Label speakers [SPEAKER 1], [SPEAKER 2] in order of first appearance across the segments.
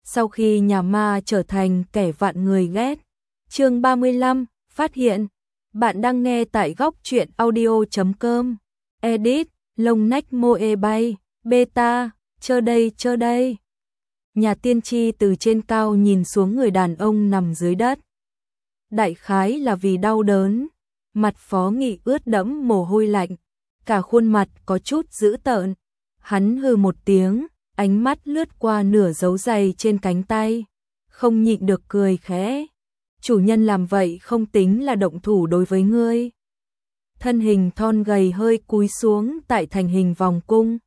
[SPEAKER 1] sau khi nhà ma trở thành kẻ vạn người ghét. Chương 35, phát hiện. Bạn đang nghe tại góc truyện audio.com. Edit, lông nách moe bay, beta, chờ đây. Nhà tiên tri từ trên cao nhìn xuống người đàn ông nằm dưới đất. Đại khái là vì đau đớn, mặt Phó Nghị ướt đẫm mồ hôi lạnh, cả khuôn mặt có chút dữ tợn. Hắn hừ một tiếng, ánh mắt lướt qua nửa dấu giày trên cánh tay, không nhịn được cười khẽ. Chủ nhân làm vậy không tính là động thủ đối với ngươi. Thân hình thon gầy hơi cúi xuống tại thành hình vòng cung.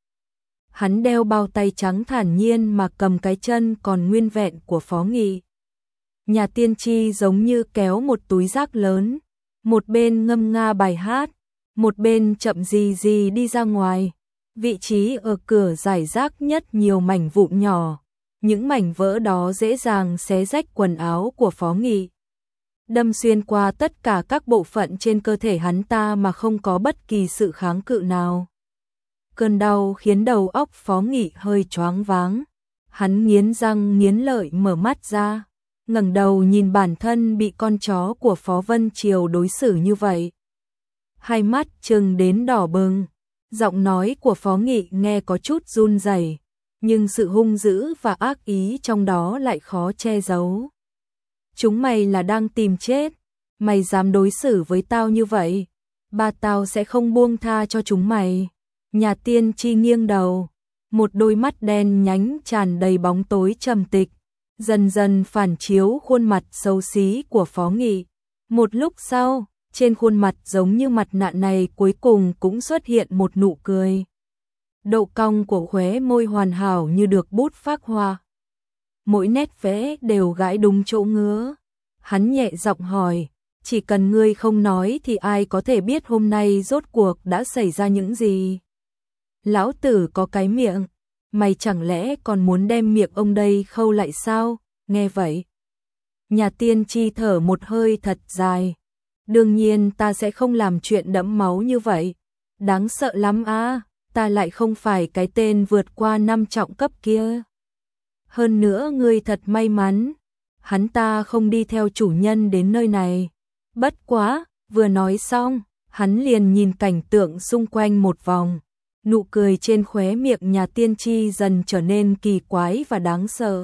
[SPEAKER 1] Hắn đeo bao tay trắng thản nhiên mà cầm cái chân còn nguyên vẹn của Phó Nghị. Nhà tiên tri giống như kéo một túi rác lớn, một bên ngâm nga bài hát, một bên chậm gì đi ra ngoài. Vị trí ở cửa rải rác nhất nhiều mảnh vụn nhỏ, những mảnh vỡ đó dễ dàng xé rách quần áo của Phó Nghị, đâm xuyên qua tất cả các bộ phận trên cơ thể hắn ta mà không có bất kỳ sự kháng cự nào. Cơn đau khiến đầu óc Phó Nghị hơi choáng váng, hắn nghiến răng nghiến lợi mở mắt ra, ngẩng đầu nhìn bản thân bị con chó của Phó Vân Triều đối xử như vậy. Hai mắt trừng đến đỏ bừng. Giọng nói của Phó Nghị nghe có chút run rẩy, nhưng sự hung dữ và ác ý trong đó lại khó che giấu. Chúng mày là đang tìm chết, mày dám đối xử với tao như vậy, ba tao sẽ không buông tha cho chúng mày. Nhà tiên tri nghiêng đầu, một đôi mắt đen nhánh tràn đầy bóng tối trầm tịch, dần dần phản chiếu khuôn mặt xấu xí của Phó Nghị. Một lúc sau, trên khuôn mặt giống như mặt nạ này cuối cùng cũng xuất hiện một nụ cười. Độ cong của khóe môi hoàn hảo như được bút phác họa. Mỗi nét vẽ đều gãi đúng chỗ ngứa. Hắn nhẹ giọng hỏi, chỉ cần ngươi không nói thì ai có thể biết hôm nay rốt cuộc đã xảy ra những gì? Lão tử có cái miệng, mày chẳng lẽ còn muốn đem miệng ông đây khâu lại sao? Nghe vậy, nhà tiên tri thở một hơi thật dài. Đương nhiên ta sẽ không làm chuyện đẫm máu như vậy. Đáng sợ lắm á, ta lại không phải cái tên vượt qua 5 trọng cấp kia. Hơn nữa ngươi thật may mắn, hắn ta không đi theo chủ nhân đến nơi này. Bất quá, vừa nói xong, hắn liền nhìn cảnh tượng xung quanh một vòng. Nụ cười trên khóe miệng nhà tiên tri dần trở nên kỳ quái và đáng sợ.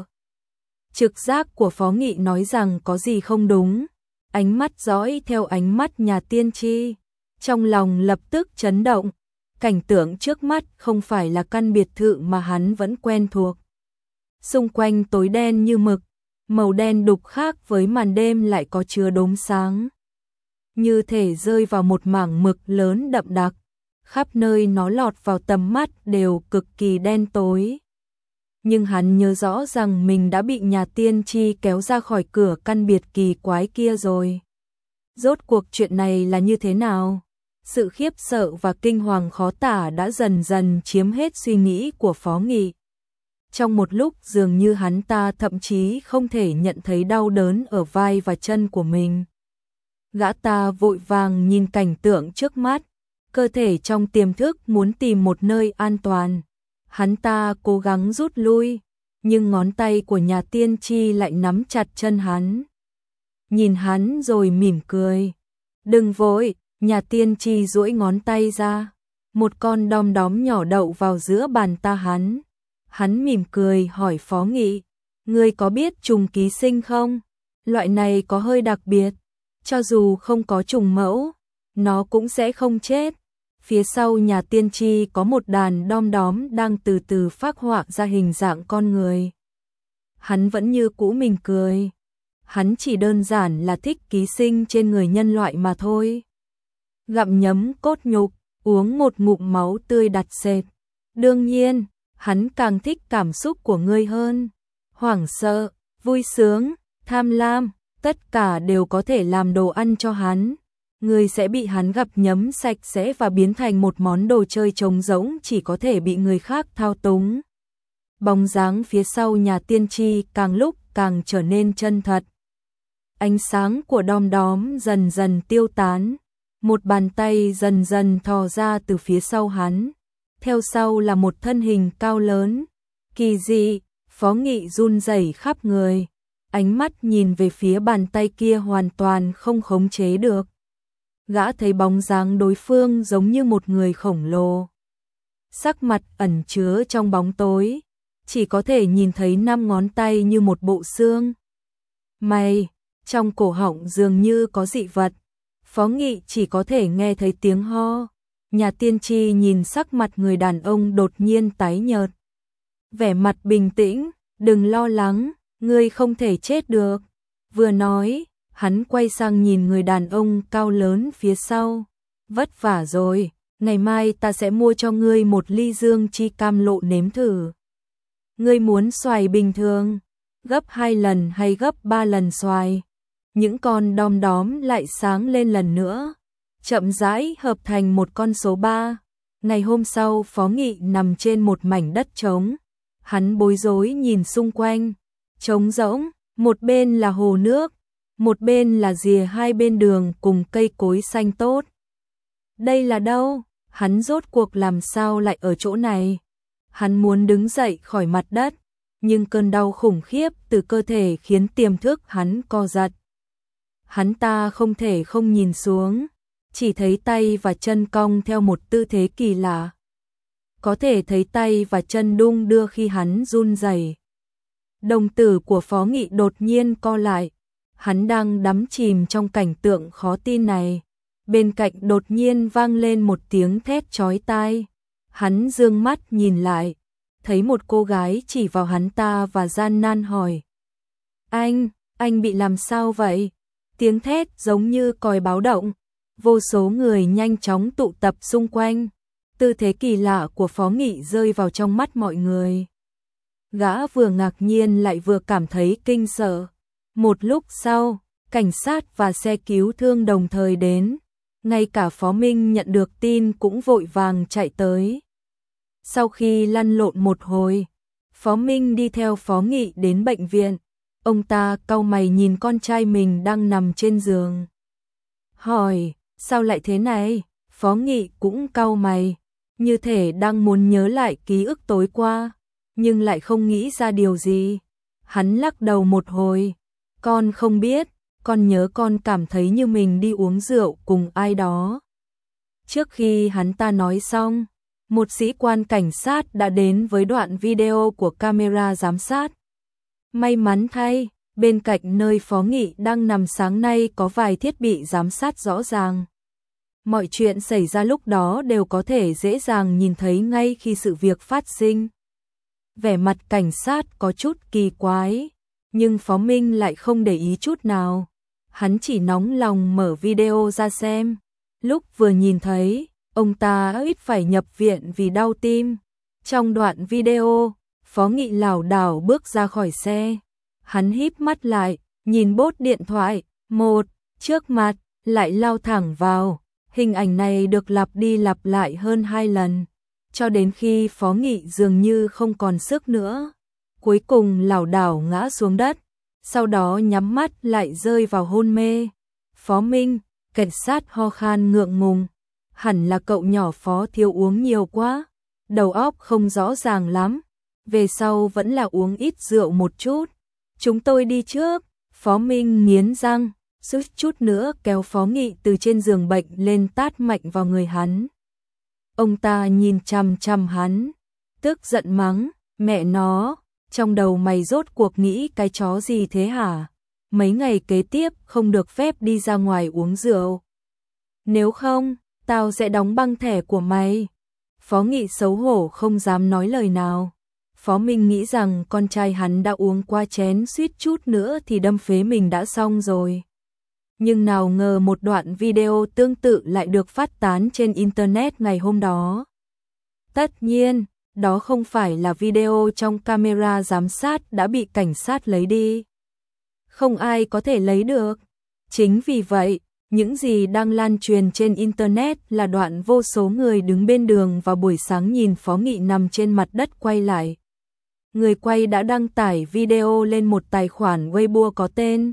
[SPEAKER 1] Trực giác của Phó Nghị nói rằng có gì không đúng. Ánh mắt dõi theo ánh mắt nhà tiên tri, trong lòng lập tức chấn động. Cảnh tượng trước mắt không phải là căn biệt thự mà hắn vẫn quen thuộc. Xung quanh tối đen như mực, màu đen đục khác với màn đêm lại có chứa đốm sáng. Như thể rơi vào một mảng mực lớn đậm đặc, khắp nơi nó lọt vào tầm mắt đều cực kỳ đen tối. Nhưng hắn nhớ rõ rằng mình đã bị nhà tiên tri kéo ra khỏi cửa căn biệt kỳ quái kia rồi. Rốt cuộc chuyện này là như thế nào? Sự khiếp sợ và kinh hoàng khó tả đã dần dần chiếm hết suy nghĩ của Phó Nghị. Trong một lúc dường như hắn ta thậm chí không thể nhận thấy đau đớn ở vai và chân của mình. Gã ta vội vàng nhìn cảnh tượng trước mắt, cơ thể trong tiềm thức muốn tìm một nơi an toàn. Hắn ta cố gắng rút lui, nhưng ngón tay của nhà tiên tri lại nắm chặt chân hắn. Nhìn hắn rồi mỉm cười. Đừng vội, nhà tiên tri duỗi ngón tay ra. Một con đom đóm nhỏ đậu vào giữa bàn ta hắn. Hắn mỉm cười hỏi Phó Nghị, ngươi có biết trùng ký sinh không? Loại này có hơi đặc biệt, cho dù không có trùng mẫu, nó cũng sẽ không chết. Phía sau nhà tiên tri có một đàn đom đóm đang từ từ phác họa ra hình dạng con người. Hắn vẫn như cũ mỉm cười. Hắn chỉ đơn giản là thích ký sinh trên người nhân loại mà thôi. Gặm nhấm cốt nhục, uống một ngụm máu tươi đặc sệt. Đương nhiên, hắn càng thích cảm xúc của ngươi hơn. Hoảng sợ, vui sướng, tham lam, tất cả đều có thể làm đồ ăn cho hắn. Ngươi sẽ bị hắn gặm nhấm sạch sẽ và biến thành một món đồ chơi trống rỗng chỉ có thể bị người khác thao túng. Bóng dáng phía sau nhà tiên tri càng lúc càng trở nên chân thật. Ánh sáng của đom đóm dần dần tiêu tán, một bàn tay dần dần thò ra từ phía sau hắn. Theo sau là một thân hình cao lớn, kỳ dị, Phó Nghị run rẩy khắp người, ánh mắt nhìn về phía bàn tay kia hoàn toàn không khống chế được. Gã thấy bóng dáng đối phương giống như một người khổng lồ. Sắc mặt ẩn chứa trong bóng tối, chỉ có thể nhìn thấy 5 ngón tay như một bộ xương. Mày, trong cổ họng dường như có dị vật. Phó Nghị chỉ có thể nghe thấy tiếng ho. Nhà tiên tri nhìn sắc mặt người đàn ông đột nhiên tái nhợt. Vẻ mặt bình tĩnh, đừng lo lắng, ngươi không thể chết được. Vừa nói, hắn quay sang nhìn người đàn ông cao lớn phía sau. Vất vả rồi, ngày mai ta sẽ mua cho ngươi một ly dương chi cam lộ nếm thử. Ngươi muốn xoài bình thường, gấp 2 lần hay gấp 3 lần xoài? Những con đom đóm lại sáng lên lần nữa, chậm rãi hợp thành một con số 3. Ngày hôm sau Phó Nghị nằm trên một mảnh đất trống. Hắn bối rối nhìn xung quanh, trống rỗng, một bên là hồ nước, một bên là rìa hai bên đường cùng cây cối xanh tốt. Đây là đâu? Hắn rốt cuộc làm sao lại ở chỗ này? Hắn muốn đứng dậy khỏi mặt đất, nhưng cơn đau khủng khiếp từ cơ thể khiến tiềm thức hắn co giật. Hắn ta không thể không nhìn xuống, chỉ thấy tay và chân cong theo một tư thế kỳ lạ. Có thể thấy tay và chân đung đưa khi hắn run rẩy. Đồng tử của Phó Nghị đột nhiên co lại, hắn đang đắm chìm trong cảnh tượng khó tin này. Bên cạnh đột nhiên vang lên một tiếng thét chói tai. Hắn dương mắt nhìn lại, thấy một cô gái chỉ vào hắn ta và gian nan hỏi. Anh bị làm sao vậy? Tiếng thét giống như còi báo động. Vô số người nhanh chóng tụ tập xung quanh. Tư thế kỳ lạ của Phó Nghị rơi vào trong mắt mọi người. Gã vừa ngạc nhiên lại vừa cảm thấy kinh sợ. Một lúc sau, cảnh sát và xe cứu thương đồng thời đến. Ngay cả Phó Minh nhận được tin cũng vội vàng chạy tới. Sau khi lăn lộn một hồi, Phó Minh đi theo Phó Nghị đến bệnh viện. Ông ta cau mày nhìn con trai mình đang nằm trên giường. Hỏi, sao lại thế này? Phó Nghị cũng cau mày, như thể đang muốn nhớ lại ký ức tối qua, nhưng lại không nghĩ ra điều gì. Hắn lắc đầu một hồi, con không biết, con nhớ con cảm thấy như mình đi uống rượu cùng ai đó. Trước khi hắn ta nói xong, một sĩ quan cảnh sát đã đến với đoạn video của camera giám sát. May mắn thay, bên cạnh nơi Phó Nghị đang nằm sáng nay có vài thiết bị giám sát rõ ràng. Mọi chuyện xảy ra lúc đó đều có thể dễ dàng nhìn thấy ngay khi sự việc phát sinh. Vẻ mặt cảnh sát có chút kỳ quái, nhưng Phó Minh lại không để ý chút nào. Hắn chỉ nóng lòng mở video ra xem. Lúc vừa nhìn thấy, ông ta ít phải nhập viện vì đau tim. Trong đoạn video, Phó Nghị lảo đảo bước ra khỏi xe. Hắn híp mắt lại, nhìn bốt điện thoại, trước mặt, lại lao thẳng vào. Hình ảnh này được lặp đi lặp lại hơn 2 lần, cho đến khi Phó Nghị dường như không còn sức nữa. Cuối cùng lảo đảo ngã xuống đất, sau đó nhắm mắt lại rơi vào hôn mê. Phó Minh, cảnh sát ho khan ngượng ngùng. Hẳn là cậu nhỏ Phó thiếu uống nhiều quá, đầu óc không rõ ràng lắm. Về sau vẫn là uống ít rượu một chút. Chúng tôi đi trước. Phó Minh nghiến răng, suýt chút nữa kéo Phó Nghị từ trên giường bệnh lên tát mạnh vào người hắn. Ông ta nhìn chằm chằm hắn, tức giận mắng, mẹ nó, trong đầu mày rốt cuộc nghĩ cái chó gì thế hả? Mấy ngày kế tiếp không được phép đi ra ngoài uống rượu. Nếu không, tao sẽ đóng băng thẻ của mày. Phó Nghị xấu hổ không dám nói lời nào. Phó Minh nghĩ rằng con trai hắn đã uống qua chén suýt chút nữa thì đâm phế mình đã xong rồi. Nhưng nào ngờ một đoạn video tương tự lại được phát tán trên Internet ngày hôm đó. Tất nhiên, đó không phải là video trong camera giám sát đã bị cảnh sát lấy đi. Không ai có thể lấy được. Chính vì vậy, những gì đang lan truyền trên Internet là đoạn vô số người đứng bên đường vào buổi sáng nhìn Phó Nghị nằm trên mặt đất quay lại. Người quay đã đăng tải video lên một tài khoản Weibo có tên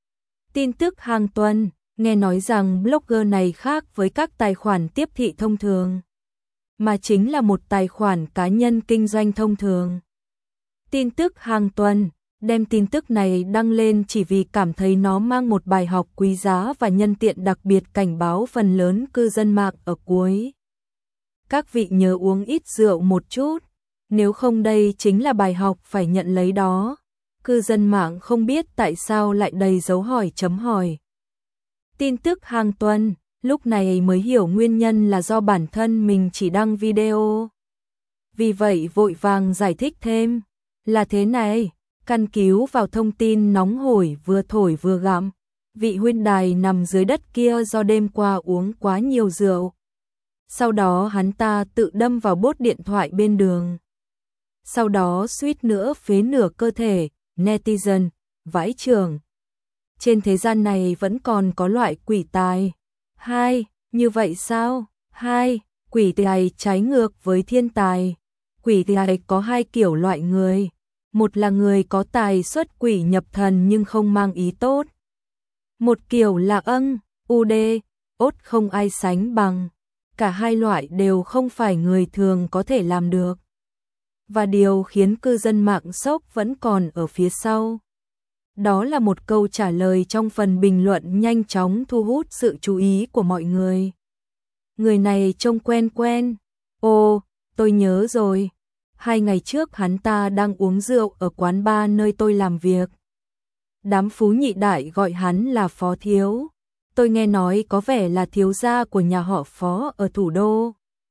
[SPEAKER 1] Tin tức hàng tuần, nghe nói rằng blogger này khác với các tài khoản tiếp thị thông thường, mà chính là một tài khoản cá nhân kinh doanh thông thường. tin tức hàng tuần, đem tin tức này đăng lên chỉ vì cảm thấy nó mang một bài học quý giá và nhân tiện đặc biệt cảnh báo phần lớn cư dân mạng ở cuối. Các vị nhớ uống ít rượu một chút, nếu không đây chính là bài học phải nhận lấy đó. Cư dân mạng không biết tại sao lại đầy dấu hỏi chấm hỏi. Tin tức hàng tuần, lúc này mới hiểu nguyên nhân là do bản thân mình chỉ đăng video. Vì vậy vội vàng giải thích thêm, là thế này, căn cứ vào thông tin nóng hổi vừa thổi vừa gặm, vị huynh đài nằm dưới đất kia do đêm qua uống quá nhiều rượu. Sau đó hắn ta tự đâm vào bốt điện thoại bên đường. Sau đó suýt nữa phế nửa cơ thể, netizen, vãi chưởng. Trên thế gian này vẫn còn có loại quỷ tài. Hai, như vậy sao? Hai, quỷ tài trái ngược với thiên tài. Quỷ tài có hai kiểu loại người. Một là người có tài xuất quỷ nhập thần nhưng không mang ý tốt. Một kiểu là UD, ốt không ai sánh bằng. Cả hai loại đều không phải người thường có thể làm được. Và điều khiến cư dân mạng sốc vẫn còn ở phía sau. Đó là một câu trả lời trong phần bình luận nhanh chóng thu hút sự chú ý của mọi người. Người này trông quen quen. Ồ, tôi nhớ rồi. 2 ngày trước hắn ta đang uống rượu ở quán bar nơi tôi làm việc. Đám phú nhị đại gọi hắn là Phó Thiếu. Tôi nghe nói có vẻ là thiếu gia của nhà họ Phó ở thủ đô.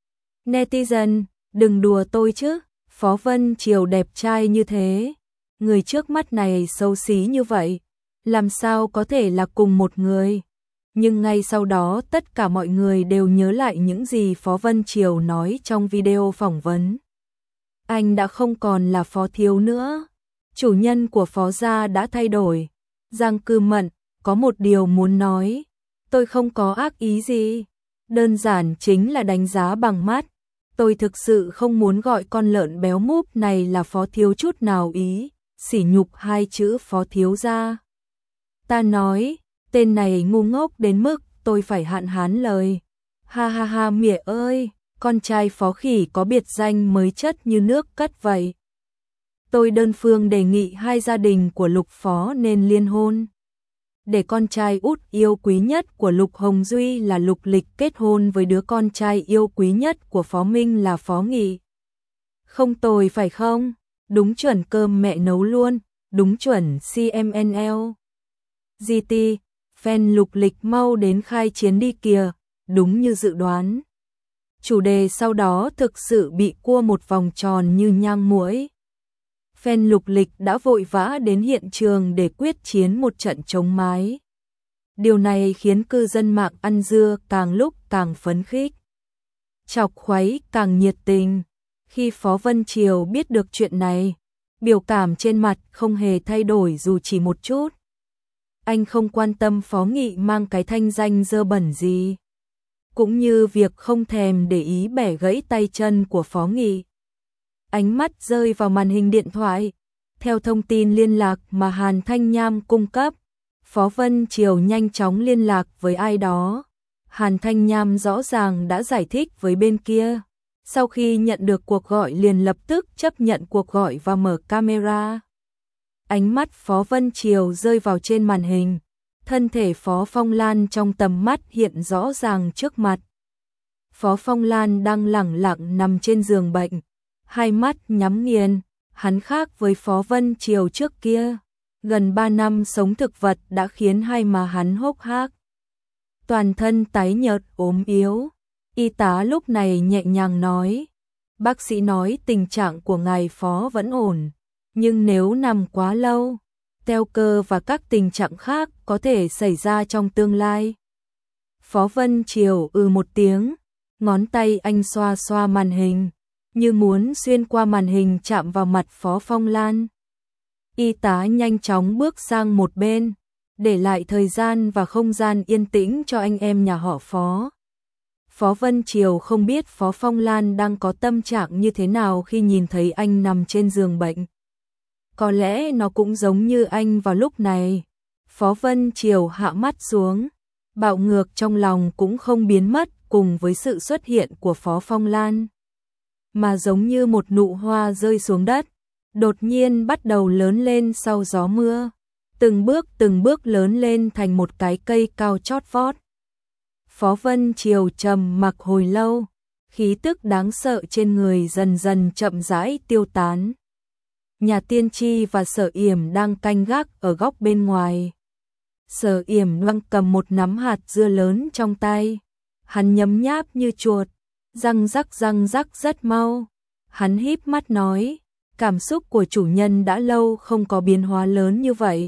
[SPEAKER 1] Netizen, đừng đùa tôi chứ. Phó Vân Triều đẹp trai như thế. Người trước mắt này xấu xí như vậy. Làm sao có thể là cùng một người. Nhưng ngay sau đó tất cả mọi người đều nhớ lại những gì Phó Vân Triều nói trong video phỏng vấn. Anh đã không còn là Phó Thiếu nữa. Chủ nhân của Phó gia đã thay đổi. Giang Cư Mận, có một điều muốn nói. Tôi không có ác ý gì. Đơn giản chính là đánh giá bằng mắt. Tôi thực sự không muốn gọi con lợn béo múp này là Phó Thiếu chút nào ý. Sỉ nhục hai chữ Phó Thiếu ra. Ta nói, tên này ngu ngốc đến mức tôi phải hạn hán lời. Ha ha ha mỉa ơi, con trai Phó Khỉ có biệt danh mới chất như nước cất vậy. Tôi đơn phương đề nghị hai gia đình của Lục Phó nên liên hôn. Để con trai út yêu quý nhất của Lục Hồng Duy là Lục Lịch kết hôn với đứa con trai yêu quý nhất của Phó Minh là Phó Nghị. Không tồi phải không? Đúng chuẩn cơm mẹ nấu luôn, đúng chuẩn CMNL. GT, fan Lục Lịch mau đến khai chiến đi kìa, đúng như dự đoán. Chủ đề sau đó thực sự bị cua một vòng tròn như nhang muỗi. Fan Lục Lịch đã vội vã đến hiện trường để quyết chiến một trận chống mái. Điều này khiến cư dân mạng ăn dưa càng lúc càng phấn khích. Chọc khuấy càng nhiệt tình. Khi Phó Vân Triều biết được chuyện này, biểu cảm trên mặt không hề thay đổi dù chỉ một chút. Anh không quan tâm Phó Nghị mang cái thanh danh dơ bẩn gì. Cũng như việc không thèm để ý bẻ gãy tay chân của Phó Nghị. Ánh mắt rơi vào màn hình điện thoại. Theo thông tin liên lạc mà Hàn Thanh Nham cung cấp, Phó Vân Triều nhanh chóng liên lạc với ai đó. Hàn Thanh Nham rõ ràng đã giải thích với bên kia. Sau khi nhận được cuộc gọi liền lập tức chấp nhận cuộc gọi và mở camera. Ánh mắt Phó Vân Triều rơi vào trên màn hình. Thân thể Phó Phong Lan trong tầm mắt hiện rõ ràng trước mặt. Phó Phong Lan đang lẳng lặng nằm trên giường bệnh. Hai mắt nhắm nghiền, hắn khác với Phó Vân Triều trước kia. Gần 3 năm sống thực vật đã khiến hai má hắn hốc hác. Toàn thân tái nhợt ốm yếu. Y tá lúc này nhẹ nhàng nói. Bác sĩ nói tình trạng của ngài Phó vẫn ổn. Nhưng nếu nằm quá lâu, teo cơ và các tình trạng khác có thể xảy ra trong tương lai. Phó Vân Triều một tiếng. Ngón tay anh xoa xoa màn hình. Như muốn xuyên qua màn hình chạm vào mặt Phó Phong Lan. Y tá nhanh chóng bước sang một bên, để lại thời gian và không gian yên tĩnh cho anh em nhà họ Phó. Phó Vân Triều không biết Phó Phong Lan đang có tâm trạng như thế nào khi nhìn thấy anh nằm trên giường bệnh. Có lẽ nó cũng giống như anh vào lúc này. Phó Vân Triều hạ mắt xuống, bạo ngược trong lòng cũng không biến mất cùng với sự xuất hiện của Phó Phong Lan. Mà giống như một nụ hoa rơi xuống đất, đột nhiên bắt đầu lớn lên sau gió mưa, từng bước lớn lên thành một cái cây cao chót vót. Phó Vân Triều trầm mặc hồi lâu, khí tức đáng sợ trên người dần dần chậm rãi tiêu tán. Nhà tiên tri và Sở Yểm đang canh gác ở góc bên ngoài. Sở Yểm đang cầm một nắm hạt dưa lớn trong tay. Hắn nhấm nháp như chuột, răng rắc rất mau. Hắn híp mắt nói, cảm xúc của chủ nhân đã lâu không có biến hóa lớn như vậy.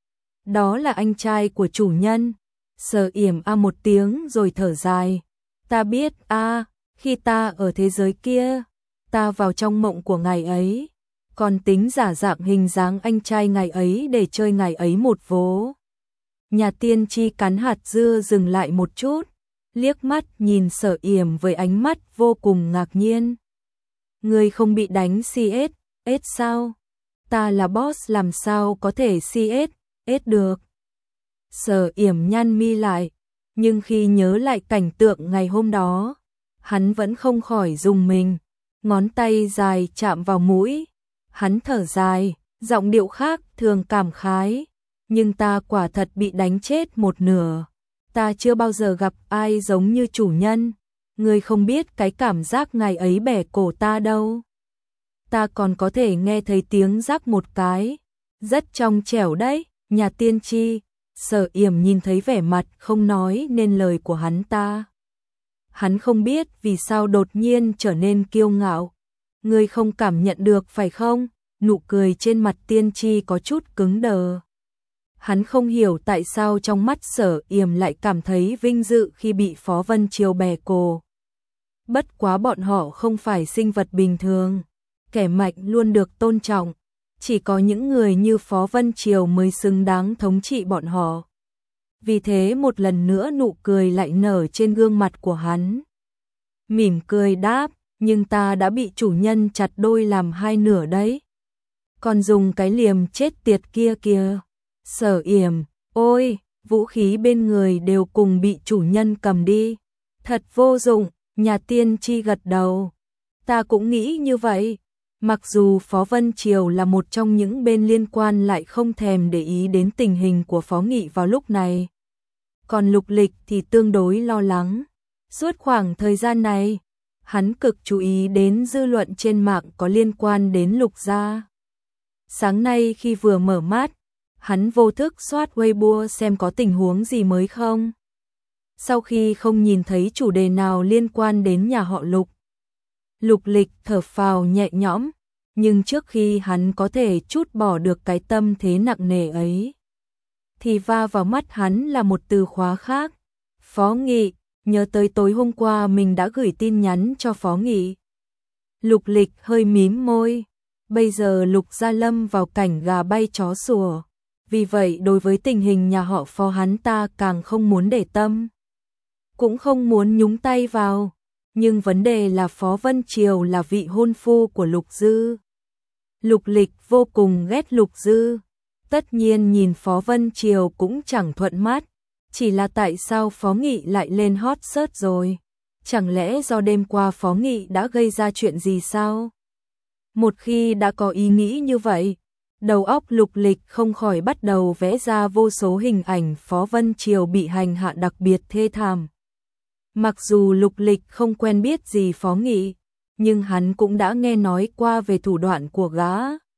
[SPEAKER 1] Đó là anh trai của chủ nhân. Sở Yểm a một tiếng rồi thở dài. Ta biết khi ta ở thế giới kia, ta vào trong mộng của ngài ấy, còn tính giả dạng hình dáng anh trai ngài ấy để chơi ngài ấy một vố. Nhà tiên tri cắn hạt dưa dừng lại một chút, liếc mắt nhìn Sở Yểm với ánh mắt vô cùng ngạc nhiên. Ngươi không bị đánh CS sao? Ta là boss làm sao có thể CS được? Sở Yểm nhăn mi lại, nhưng khi nhớ lại cảnh tượng ngày hôm đó, hắn vẫn không khỏi rùng mình, ngón tay dài chạm vào mũi. Hắn thở dài, giọng điệu khác thường cảm khái, nhưng ta quả thật bị đánh chết một nửa. Ta chưa bao giờ gặp ai giống như chủ nhân, ngươi không biết cái cảm giác ngày ấy bẻ cổ ta đâu. Ta còn có thể nghe thấy tiếng rắc một cái, rất trong trẻo đấy. Nhà tiên tri, Sở Yểm nhìn thấy vẻ mặt không nói nên lời của hắn ta. Hắn không biết vì sao đột nhiên trở nên kiêu ngạo. Ngươi không cảm nhận được phải không? Nụ cười trên mặt tiên tri có chút cứng đờ. Hắn không hiểu tại sao trong mắt Sở Yểm lại cảm thấy vinh dự khi bị Phó Vân Triều bẻ cổ. Bất quá bọn họ không phải sinh vật bình thường, kẻ mạnh luôn được tôn trọng, chỉ có những người như Phó Vân Triều mới xứng đáng thống trị bọn họ. Vì thế một lần nữa nụ cười lại nở trên gương mặt của hắn. Mỉm cười đáp, nhưng ta đã bị chủ nhân chặt đôi làm hai nửa đấy. Còn dùng cái liềm chết tiệt kia kìa. Sở Yểm, ôi, vũ khí bên người đều cùng bị chủ nhân cầm đi. Thật vô dụng. Nhà tiên tri gật đầu. Ta cũng nghĩ như vậy. Mặc dù Phó Vân Triều là một trong những bên liên quan lại không thèm để ý đến tình hình của Phó Nghị vào lúc này. Còn Lục Lịch thì tương đối lo lắng. Suốt khoảng thời gian này, hắn cực chú ý đến dư luận trên mạng có liên quan đến Lục gia. Sáng nay khi vừa mở mắt, hắn vô thức soát Weibo xem có tình huống gì mới không. Sau khi không nhìn thấy chủ đề nào liên quan đến nhà họ Lục, Lục Lịch thở phào nhẹ nhõm, nhưng trước khi hắn có thể trút bỏ được cái tâm thế nặng nề ấy, thì va vào mắt hắn là một từ khóa khác. Phó Nghị, nhớ tới tối hôm qua mình đã gửi tin nhắn cho Phó Nghị. Lục Lịch hơi mím môi, bây giờ Lục gia lâm vào cảnh gà bay chó sủa, vì vậy đối với tình hình nhà họ Phó hắn ta càng không muốn để tâm, cũng không muốn nhúng tay vào. Nhưng vấn đề là Phó Vân Triều là vị hôn phu của Lục Dư. Lục Lịch vô cùng ghét Lục Dư. Tất nhiên nhìn Phó Vân Triều cũng chẳng thuận mắt. Chỉ là tại sao Phó Nghị lại lên hot search rồi? Chẳng lẽ do đêm qua Phó Nghị đã gây ra chuyện gì sao? Một khi đã có ý nghĩ như vậy, đầu óc Lục Lịch không khỏi bắt đầu vẽ ra vô số hình ảnh Phó Vân Triều bị hành hạ đặc biệt thê thảm. Mặc dù Lục Lịch không quen biết gì Phó Nghị, nhưng hắn cũng đã nghe nói qua về thủ đoạn của gã.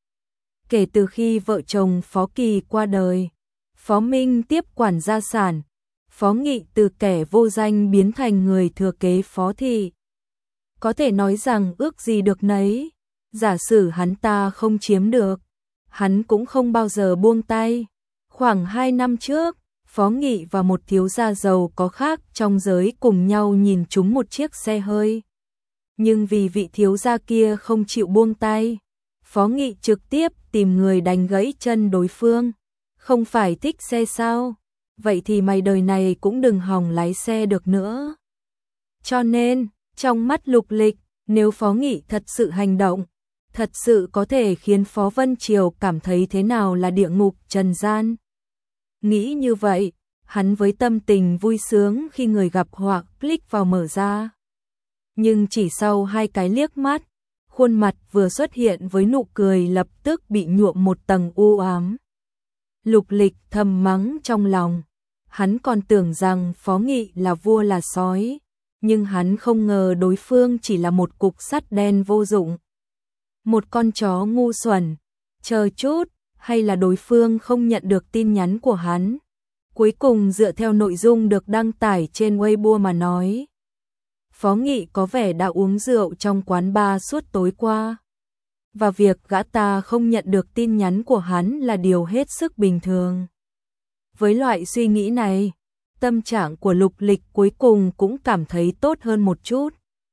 [SPEAKER 1] Kể từ khi vợ chồng Phó Kỳ qua đời, Phó Minh tiếp quản gia sản, Phó Nghị từ kẻ vô danh biến thành người thừa kế Phó Thị. Có thể nói rằng ước gì được nấy, giả sử hắn ta không chiếm được, hắn cũng không bao giờ buông tay. Khoảng 2 năm trước, Phó Nghị và một thiếu gia giàu có khác trong giới cùng nhau nhìn trúng một chiếc xe hơi. Nhưng vì vị thiếu gia kia không chịu buông tay, Phó Nghị trực tiếp tìm người đánh gãy chân đối phương. Không phải thích xe sao? Vậy thì mày đời này cũng đừng hòng lái xe được nữa. Cho nên, trong mắt Lục Lịch, nếu Phó Nghị thật sự hành động, thật sự có thể khiến Phó Vân Triều cảm thấy thế nào là địa ngục trần gian. Nghĩ như vậy, hắn với tâm tình vui sướng khi người gặp họa click vào mở ra. Nhưng chỉ sau 2 cái liếc mắt, khuôn mặt vừa xuất hiện với nụ cười lập tức bị nhuộm một tầng u ám. Lục Lịch thầm mắng trong lòng, hắn còn tưởng rằng Phó Nghị là vua là sói, nhưng hắn không ngờ đối phương chỉ là một cục sắt đen vô dụng. Một con chó ngu xuẩn, chờ chút, hay là đối phương không nhận được tin nhắn của hắn. Cuối cùng dựa theo nội dung được đăng tải trên Weibo mà nói, Phó Nghị có vẻ đã uống rượu trong quán bar suốt tối qua. Và việc gã ta không nhận được tin nhắn của hắn là điều hết sức bình thường. Với loại suy nghĩ này, tâm trạng của Lục Lịch cuối cùng cũng cảm thấy tốt hơn một chút.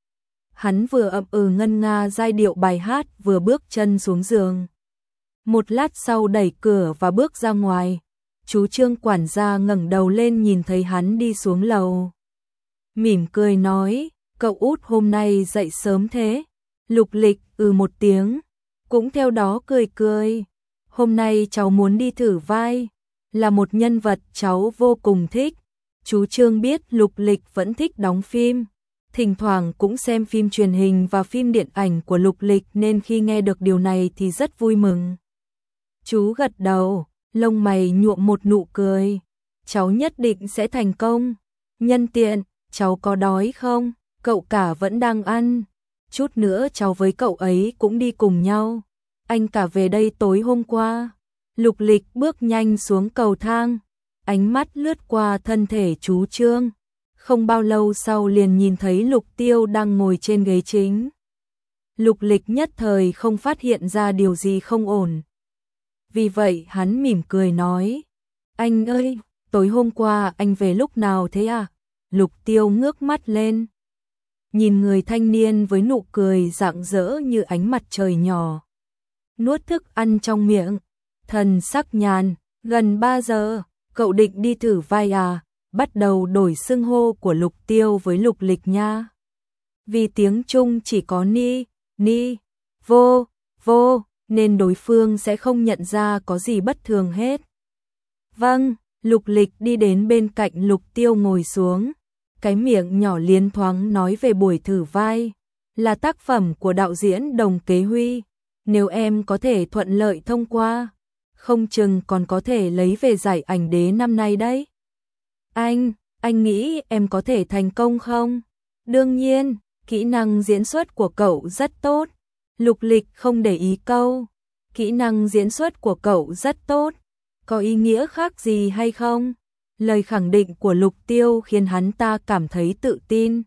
[SPEAKER 1] Hắn vừa ậm ừ ngân nga giai điệu bài hát vừa bước chân xuống giường. Một lát sau đẩy cửa và bước ra ngoài. Chú Trương quản gia ngẩng đầu lên nhìn thấy hắn đi xuống lầu. Mỉm cười nói, cậu út hôm nay dậy sớm thế. Lục Lịch một tiếng, cũng theo đó cười cười. Hôm nay cháu muốn đi thử vai, là một nhân vật cháu vô cùng thích. Chú Trương biết Lục Lịch vẫn thích đóng phim, thỉnh thoảng cũng xem phim truyền hình và phim điện ảnh của Lục Lịch nên khi nghe được điều này thì rất vui mừng. Chú gật đầu, lông mày nhuộm một nụ cười. Cháu nhất định sẽ thành công. Nhân tiện, cháu có đói không? Cậu cả vẫn đang ăn. Chút nữa cháu với cậu ấy cũng đi cùng nhau. Anh cả về đây tối hôm qua. Lục Lịch bước nhanh xuống cầu thang, ánh mắt lướt qua thân thể chú Trương. Không bao lâu sau liền nhìn thấy Lục Tiêu đang ngồi trên ghế chính. Lục Lịch nhất thời không phát hiện ra điều gì không ổn. Vì vậy hắn mỉm cười nói, anh ơi, tối hôm qua anh về lúc nào thế à? Lục Tiêu ngước mắt lên, nhìn người thanh niên với nụ cười rạng rỡ như ánh mặt trời nhỏ. Nuốt thức ăn trong miệng, thần sắc nhàn, gần 3 giờ, cậu định đi thử vai à? Bắt đầu đổi xưng hô của Lục Tiêu với Lục Lịch nha. Vì tiếng Trung chỉ có ni, vô, nên đối phương sẽ không nhận ra có gì bất thường hết. Vâng, Lục Lịch đi đến bên cạnh Lục Tiêu ngồi xuống, cái miệng nhỏ liến thoáng nói về buổi thử vai, là tác phẩm của đạo diễn Đồng Kế Huy, nếu em có thể thuận lợi thông qua, không chừng còn có thể lấy về giải ảnh đế năm nay đấy. Anh nghĩ em có thể thành công không? Đương nhiên, kỹ năng diễn xuất của cậu rất tốt. Lục Lịch không để ý câu, kỹ năng diễn xuất của cậu rất tốt, có ý nghĩa khác gì hay không? Lời khẳng định của Lục Tiêu khiến hắn ta cảm thấy tự tin.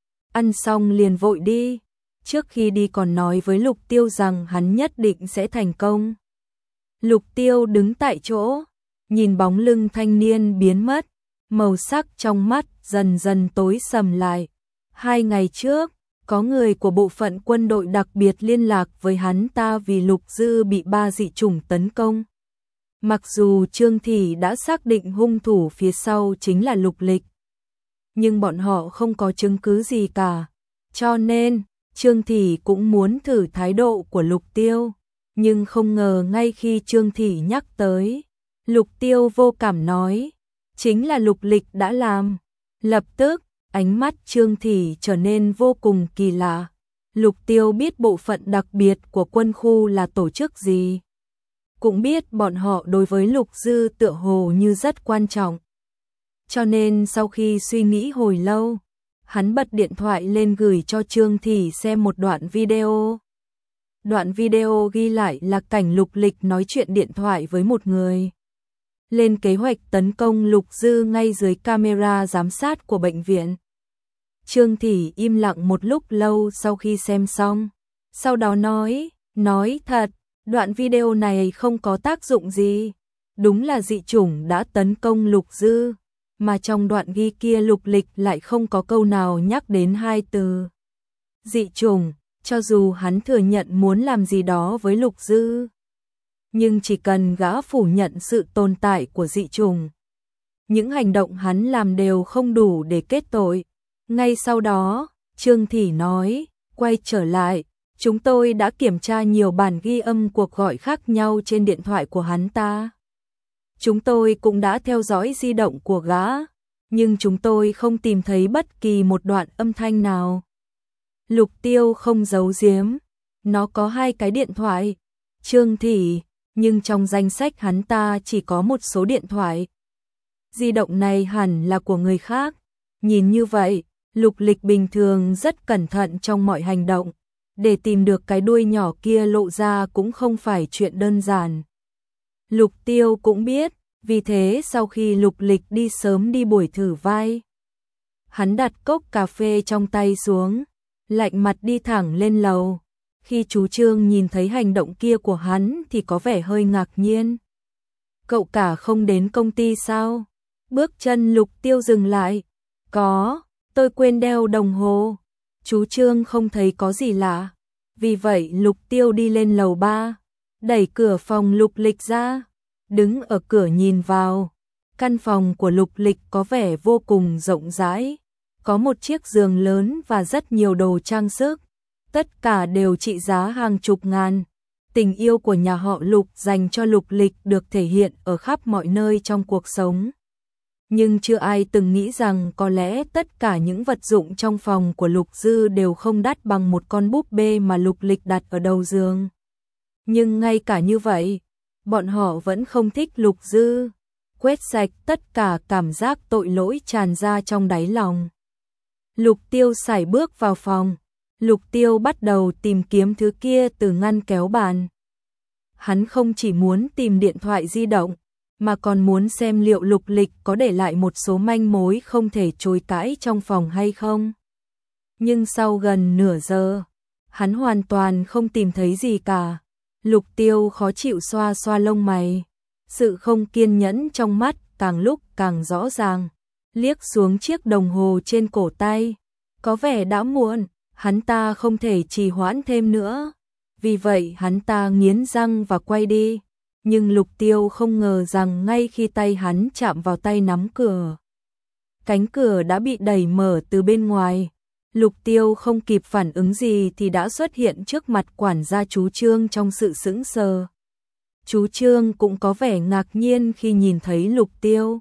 [SPEAKER 1] Ăn xong liền vội đi, trước khi đi còn nói với Lục Tiêu rằng hắn nhất định sẽ thành công. Lục Tiêu đứng tại chỗ, nhìn bóng lưng thanh niên biến mất, màu sắc trong mắt dần dần tối sầm lại. 2 ngày trước, có người của bộ phận quân đội đặc biệt liên lạc với hắn ta vì Lục Dư bị 3 dị chủng tấn công. Mặc dù Trương Thị đã xác định hung thủ phía sau chính là Lục Lịch, nhưng bọn họ không có chứng cứ gì cả. Cho nên, Trương Thị cũng muốn thử thái độ của Lục Tiêu. Nhưng không ngờ ngay khi Trương Thị nhắc tới, Lục Tiêu vô cảm nói, chính là Lục Lịch đã làm. Lập tức, ánh mắt Trương Thị trở nên vô cùng kỳ lạ. Lục Tiêu biết bộ phận đặc biệt của quân khu là tổ chức gì. Cũng biết bọn họ đối với Lục Dư tựa hồ như rất quan trọng. Cho nên sau khi suy nghĩ hồi lâu, hắn bật điện thoại lên gửi cho Trương Thị xem một đoạn video. Đoạn video ghi lại là cảnh Lục Lịch nói chuyện điện thoại với một người, lên kế hoạch tấn công Lục Dư ngay dưới camera giám sát của bệnh viện. Trương Thị im lặng một lúc lâu sau khi xem xong, sau đó nói thật, đoạn video này không có tác dụng gì, đúng là dị chủng đã tấn công Lục Dư, mà trong đoạn ghi kia Lục Lịch lại không có câu nào nhắc đến 2 từ dị chủng. Cho dù hắn thừa nhận muốn làm gì đó với Lục Dư, nhưng chỉ cần gã phủ nhận sự tồn tại của dị chủng, những hành động hắn làm đều không đủ để kết tội. Ngay sau đó, Trương Thị nói, quay trở lại, chúng tôi đã kiểm tra nhiều bản ghi âm cuộc gọi khác nhau trên điện thoại của hắn ta. Chúng tôi cũng đã theo dõi di động của gã, nhưng chúng tôi không tìm thấy bất kỳ một đoạn âm thanh nào. Lục Tiêu không giấu giếm, Nó có 2 cái điện thoại. Trương Thị, nhưng trong danh sách hắn ta chỉ có một số điện thoại. Di động này hẳn là của người khác. Nhìn như vậy, Lục Lịch bình thường rất cẩn thận trong mọi hành động. Để tìm được cái đuôi nhỏ kia lộ ra cũng không phải chuyện đơn giản. Lục Tiêu cũng biết, vì thế sau khi Lục Lịch đi sớm đi buổi thử vai, hắn đặt cốc cà phê trong tay xuống, lạnh mặt đi thẳng lên lầu. Khi chú Trương nhìn thấy hành động kia của hắn thì có vẻ hơi ngạc nhiên. Cậu cả không đến công ty sao? Bước chân Lục Tiêu dừng lại. Có, tôi quên đeo đồng hồ. Chú Trương không thấy có gì lạ. Vì vậy Lục Tiêu đi lên lầu 3, đẩy cửa phòng Lục Lịch ra, đứng ở cửa nhìn vào. Căn phòng của Lục Lịch có vẻ vô cùng rộng rãi, có một chiếc giường lớn và rất nhiều đồ trang sức, tất cả đều trị giá hàng chục ngàn. Tình yêu của nhà họ Lục dành cho Lục Lịch được thể hiện ở khắp mọi nơi trong cuộc sống. Nhưng chưa ai từng nghĩ rằng có lẽ tất cả những vật dụng trong phòng của Lục Dư đều không đắt bằng một con búp bê mà Lục Lịch đặt ở đầu giường. Nhưng ngay cả như vậy, bọn họ vẫn không thích Lục Dư. Quét sạch tất cả cảm giác tội lỗi tràn ra trong đáy lòng. Lục Tiêu sải bước vào phòng. Lục Tiêu bắt đầu tìm kiếm thứ kia từ ngăn kéo bàn. Hắn không chỉ muốn tìm điện thoại di động, mà còn muốn xem liệu Lục Lịch có để lại một số manh mối không thể chối cãi trong phòng hay không. Nhưng sau gần nửa giờ, hắn hoàn toàn không tìm thấy gì cả. Lục Tiêu khó chịu xoa xoa lông mày. Sự không kiên nhẫn trong mắt càng lúc càng rõ ràng. Liếc xuống chiếc đồng hồ trên cổ tay. Có vẻ đã muộn, hắn ta không thể trì hoãn thêm nữa. Vì vậy hắn ta nghiến răng và quay đi. Nhưng Lục Tiêu không ngờ rằng ngay khi tay hắn chạm vào tay nắm cửa, cánh cửa đã bị đẩy mở từ bên ngoài. Lục Tiêu không kịp phản ứng gì thì đã xuất hiện trước mặt quản gia chú Trương trong sự sững sờ. Chú Trương cũng có vẻ ngạc nhiên khi nhìn thấy Lục Tiêu.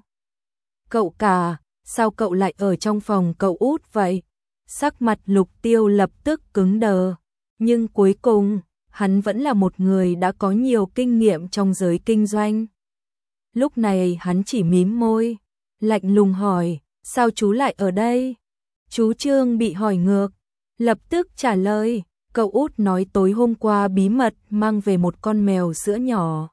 [SPEAKER 1] Cậu cả, sao cậu lại ở trong phòng cậu út vậy? Sắc mặt Lục Tiêu lập tức cứng đờ. Nhưng cuối cùng, hắn vẫn là một người đã có nhiều kinh nghiệm trong giới kinh doanh. Lúc này hắn chỉ mím môi, lạnh lùng hỏi, sao chú lại ở đây? Chú Trương bị hỏi ngược, lập tức trả lời, cậu út nói tối hôm qua bí mật mang về một con mèo sữa nhỏ.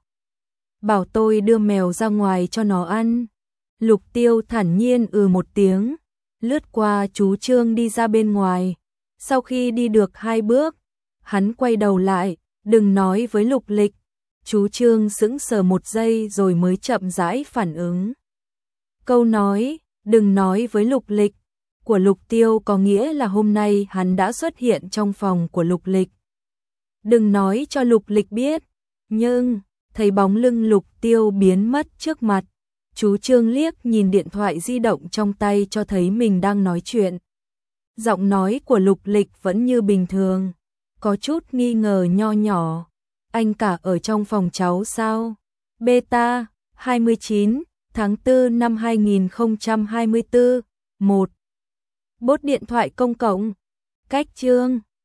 [SPEAKER 1] Bảo tôi đưa mèo ra ngoài cho nó ăn. Lục Tiêu thản nhiên một tiếng, lướt qua chú Trương đi ra bên ngoài. Sau khi đi được 2 bước, hắn quay đầu lại, đừng nói với Lục Lịch. Chú Trương sững sờ một giây rồi mới chậm rãi phản ứng. Câu nói, đừng nói với Lục Lịch, của Lục Tiêu có nghĩa là hôm nay hắn đã xuất hiện trong phòng của Lục Lịch. Đừng nói cho Lục Lịch biết, nhưng, thấy bóng lưng Lục Tiêu biến mất trước mặt. Chú Trương liếc nhìn điện thoại di động trong tay cho thấy mình đang nói chuyện. Giọng nói của Lục Lịch vẫn như bình thường, có chút nghi ngờ nho nhỏ. Anh cả ở trong phòng cháu sao? Beta, 29, tháng 4 năm 2024, 1. Bốt điện thoại công cộng. Cách Trương.